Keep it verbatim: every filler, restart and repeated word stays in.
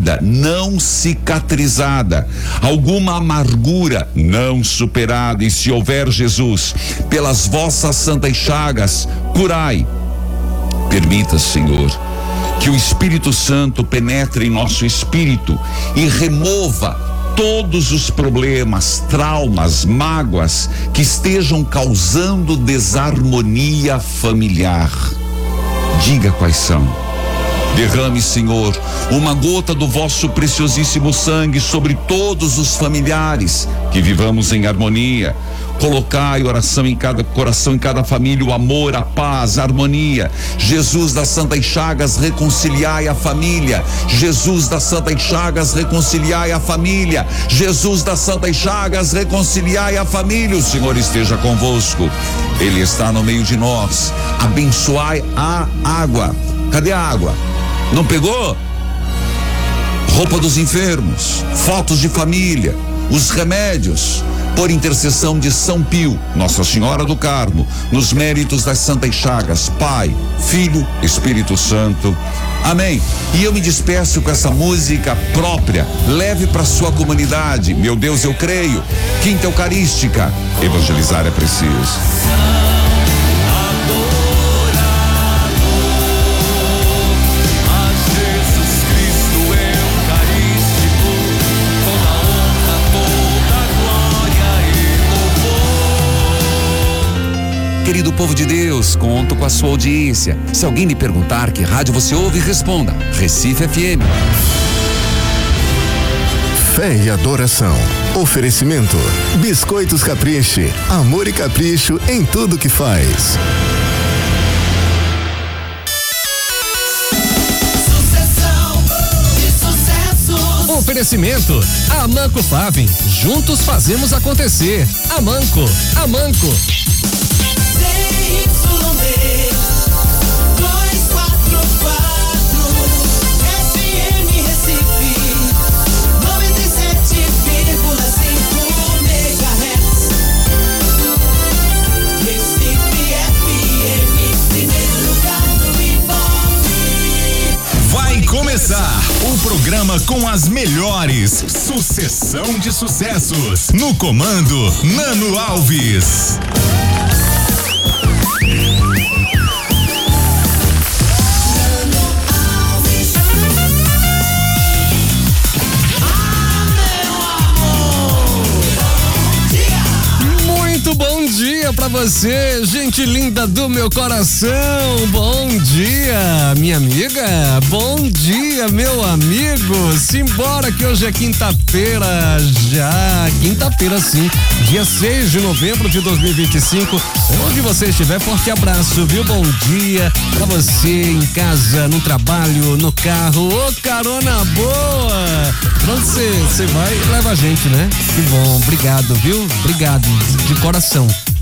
ferida não cicatrizada, alguma amargura não superada, e se houver, Jesus, pelas vossas santas chagas, curai. Permita, Senhor, que o Espírito Santo penetre em nosso espírito e remova todos os problemas, traumas, mágoas que estejam causando desarmonia familiar. Diga quais são. Derrame, Senhor, uma gota do vosso preciosíssimo sangue sobre todos os familiares, que vivamos em harmonia. Colocai oração em cada coração, em cada família, o amor, a paz, a harmonia. Jesus das Santas Chagas, reconciliai a família. Jesus das Santas Chagas, reconciliai a família. Jesus das Santas Chagas, reconciliai a família. O Senhor esteja convosco. Ele está no meio de nós. Abençoai a água. Cadê a água? Não pegou? Roupa dos enfermos, fotos de família, os remédios, por intercessão de São Pio, Nossa Senhora do Carmo, nos méritos das Santas Chagas, Pai, Filho, Espírito Santo. Amém. E eu me despeço com essa música própria. Leve para sua comunidade. Meu Deus, eu creio. Quinta Eucarística. Evangelizar é preciso. Querido povo de Deus, conto com a sua audiência. Se alguém lhe perguntar que rádio você ouve, responda: Recife F M. Fé e adoração. Oferecimento: Biscoitos Capriche. Amor e capricho em tudo que faz. Sucessão de sucessos. Oferecimento: Amanco Favin. Juntos fazemos acontecer. Amanco, Amanco. Começar o programa com as melhores. Sucessão de sucessos. No comando, Nano Alves. Muito bom dia pra você, gente linda do meu coração. Bom dia, minha amiga. Bom dia, meu amigo. Simbora que hoje é quinta-feira já. Quinta-feira, sim. Dia seis de novembro de dois mil e vinte e cinco. Onde você estiver, forte abraço, viu? Bom dia pra você em casa, no trabalho, no carro. Ô, carona boa. Onde você vai, leva a gente, né? Que bom. Obrigado, viu? Obrigado de coração.